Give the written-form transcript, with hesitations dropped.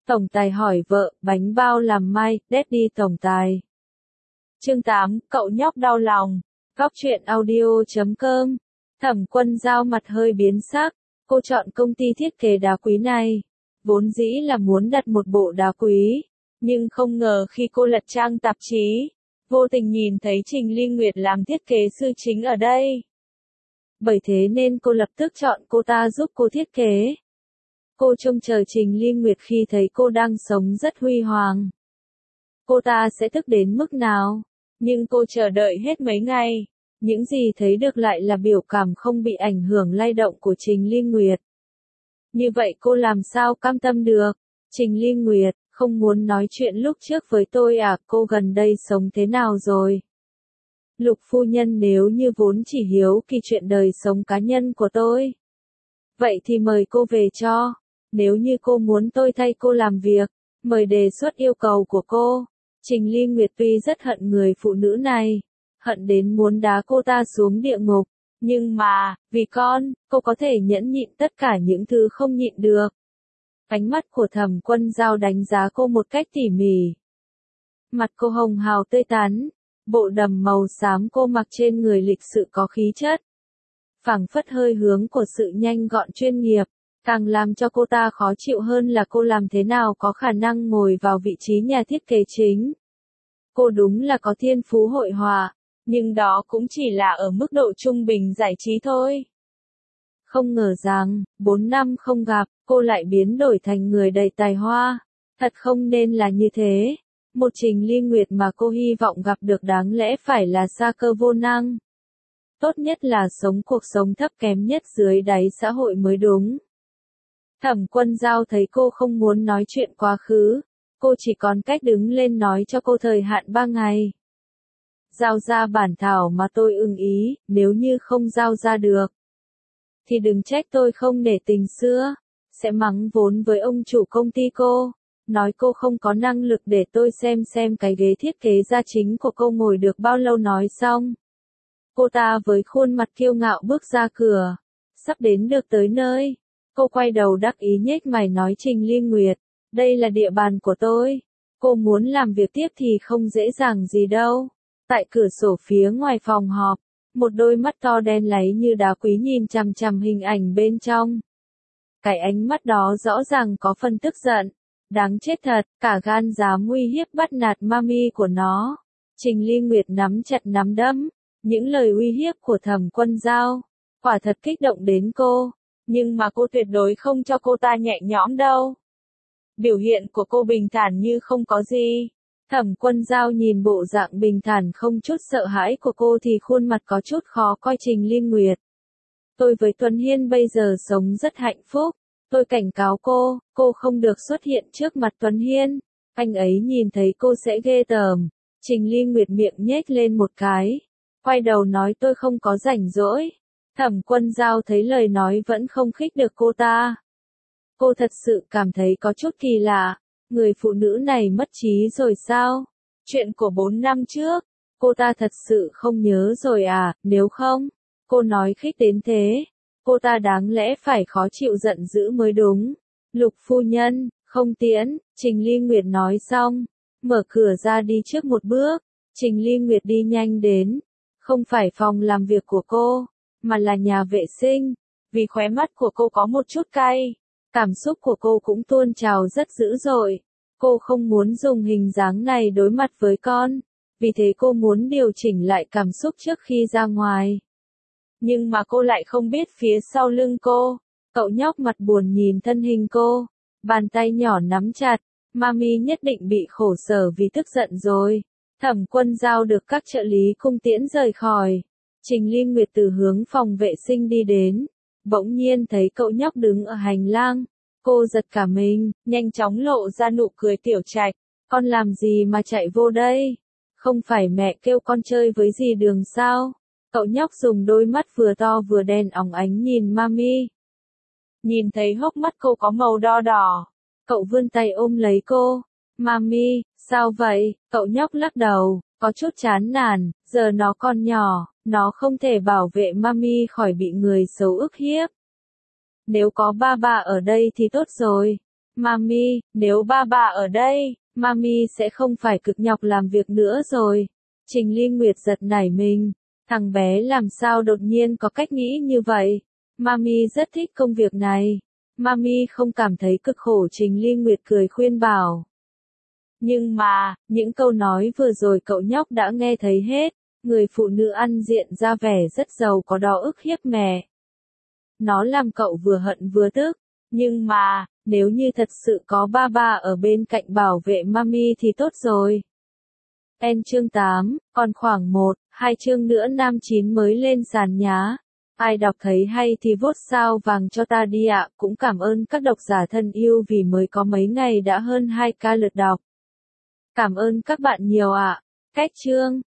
Tổng tài hỏi vợ, bánh bao làm mai, Daddy tổng tài. Chương 8, cậu nhóc đau lòng. Góc truyện audio.com. Thẩm Quân Dao mặt hơi biến sắc, cô chọn công ty thiết kế đá quý này. Vốn dĩ là muốn đặt một bộ đá quý, nhưng không ngờ khi cô lật trang tạp chí, vô tình nhìn thấy Trình Ly Nguyệt làm thiết kế sư chính ở đây. Bởi thế nên cô lập tức chọn cô ta giúp cô thiết kế. Cô trông chờ Trình Ly Nguyệt khi thấy cô đang sống rất huy hoàng. Cô ta sẽ tức đến mức nào? Nhưng cô chờ đợi hết mấy ngày. Những gì thấy được lại là biểu cảm không bị ảnh hưởng lay động của Trình Ly Nguyệt. Như vậy cô làm sao cam tâm được? Trình Ly Nguyệt, không muốn nói chuyện lúc trước với tôi à? Cô gần đây sống thế nào rồi? Lục phu nhân nếu như vốn chỉ hiếu kỳ chuyện đời sống cá nhân của tôi, vậy thì mời cô về cho. Nếu như cô muốn tôi thay cô làm việc, mời đề xuất yêu cầu của cô. Trình Ly Nguyệt tuy rất hận người phụ nữ này, hận đến muốn đá cô ta xuống địa ngục, nhưng mà, vì con, cô có thể nhẫn nhịn tất cả những thứ không nhịn được. Ánh mắt của Thẩm Quân Dao đánh giá cô một cách tỉ mỉ. Mặt cô hồng hào tươi tắn, bộ đầm màu xám cô mặc trên người lịch sự có khí chất. Phảng phất hơi hướng của sự nhanh gọn chuyên nghiệp. Càng làm cho cô ta khó chịu hơn là cô làm thế nào có khả năng ngồi vào vị trí nhà thiết kế chính. Cô đúng là có thiên phú hội họa, nhưng đó cũng chỉ là ở mức độ trung bình giải trí thôi. Không ngờ rằng, 4 năm không gặp, cô lại biến đổi thành người đầy tài hoa. Thật không nên là như thế. Một Trình Ly Nguyệt mà cô hy vọng gặp được đáng lẽ phải là sa cơ vô năng. Tốt nhất là sống cuộc sống thấp kém nhất dưới đáy xã hội mới đúng. Thẩm Quân Dao thấy cô không muốn nói chuyện quá khứ, cô chỉ còn cách đứng lên nói cho cô thời hạn 3 ngày. Giao ra bản thảo mà tôi ưng ý, nếu như không giao ra được, thì đừng trách tôi không nể tình xưa, sẽ mắng vốn với ông chủ công ty cô, nói cô không có năng lực để tôi xem cái ghế thiết kế gia chính của cô ngồi được bao lâu. Nói xong, cô ta với khuôn mặt kiêu ngạo bước ra cửa, sắp đến được tới nơi. Cô quay đầu đắc ý nhếch mày nói Trình Ly Nguyệt, đây là địa bàn của tôi. Cô muốn làm việc tiếp thì không dễ dàng gì đâu. Tại cửa sổ phía ngoài phòng họp, một đôi mắt to đen láy như đá quý nhìn chằm chằm hình ảnh bên trong. Cái ánh mắt đó rõ ràng có phần tức giận. Đáng chết thật, cả gan dám uy hiếp bắt nạt mami của nó. Trình Ly Nguyệt nắm chặt nắm đấm. Những lời uy hiếp của Thẩm Quân Dao, quả thật kích động đến cô. Nhưng mà cô tuyệt đối không cho cô ta nhẹ nhõm đâu. Biểu hiện của cô bình thản như không có gì. Thẩm Quân Dao nhìn bộ dạng bình thản không chút sợ hãi của cô thì khuôn mặt có chút khó coi. Trình Ly Nguyệt, tôi với Tuấn Hiên bây giờ sống rất hạnh phúc. Tôi cảnh cáo cô không được xuất hiện trước mặt Tuấn Hiên. Anh ấy nhìn thấy cô sẽ ghê tởm. Trình Ly Nguyệt miệng nhếch lên một cái, quay đầu nói tôi không có rảnh rỗi. Thẩm Quân Dao thấy lời nói vẫn không khích được cô ta. Cô thật sự cảm thấy có chút kỳ lạ, người phụ nữ này mất trí rồi sao? Chuyện của 4 năm trước, cô ta thật sự không nhớ rồi à? Nếu không, cô nói khích đến thế, cô ta đáng lẽ phải khó chịu giận dữ mới đúng. Lục phu nhân, không tiễn. Trình Ly Nguyệt nói xong, mở cửa ra đi trước một bước. Trình Ly Nguyệt đi nhanh đến, không phải phòng làm việc của cô, mà là nhà vệ sinh. Vì khóe mắt của cô có một chút cay, cảm xúc của cô cũng tuôn trào rất dữ dội. Cô không muốn dùng hình dáng này đối mặt với con, vì thế cô muốn điều chỉnh lại cảm xúc trước khi ra ngoài. Nhưng mà cô lại không biết phía sau lưng cô, cậu nhóc mặt buồn nhìn thân hình cô, bàn tay nhỏ nắm chặt, mami nhất định bị khổ sở vì tức giận rồi. Thẩm Quân Dao được các trợ lý cung tiễn rời khỏi. Trình Ly Nguyệt từ hướng phòng vệ sinh đi đến, bỗng nhiên thấy cậu nhóc đứng ở hành lang. Cô giật cả mình, nhanh chóng lộ ra nụ cười tiểu trạch. Con làm gì mà chạy vô đây? Không phải mẹ kêu con chơi với dì Đường sao? Cậu nhóc dùng đôi mắt vừa to vừa đen óng ánh nhìn mami. Nhìn thấy hốc mắt cô có màu đo đỏ, cậu vươn tay ôm lấy cô. Mami, sao vậy? Cậu nhóc lắc đầu, có chút chán nản, giờ nó còn nhỏ, nó không thể bảo vệ mami khỏi bị người xấu ức hiếp. Nếu có ba ở đây thì tốt rồi. Mami, nếu ba ở đây, Mami sẽ không phải cực nhọc làm việc nữa rồi. Trình Ly Nguyệt giật nảy mình. Thằng bé làm sao đột nhiên có cách nghĩ như vậy? Mami rất thích công việc này. Mami không cảm thấy cực khổ. Trình Ly Nguyệt cười khuyên bảo. Nhưng mà, những câu nói vừa rồi cậu nhóc đã nghe thấy hết. Người phụ nữ ăn diện ra vẻ rất giàu có đó ức hiếp mẹ. Nó làm cậu vừa hận vừa tức. Nhưng mà, nếu như thật sự có ba ở bên cạnh bảo vệ Mami thì tốt rồi. Chương 8, còn khoảng 1-2 chương nữa nam 9 mới lên sàn nhá. Ai đọc thấy hay thì vote sao vàng cho ta đi ạ. Cũng cảm ơn các độc giả thân yêu vì mới có mấy ngày đã hơn 2k lượt đọc. Cảm ơn các bạn nhiều ạ. Cách chương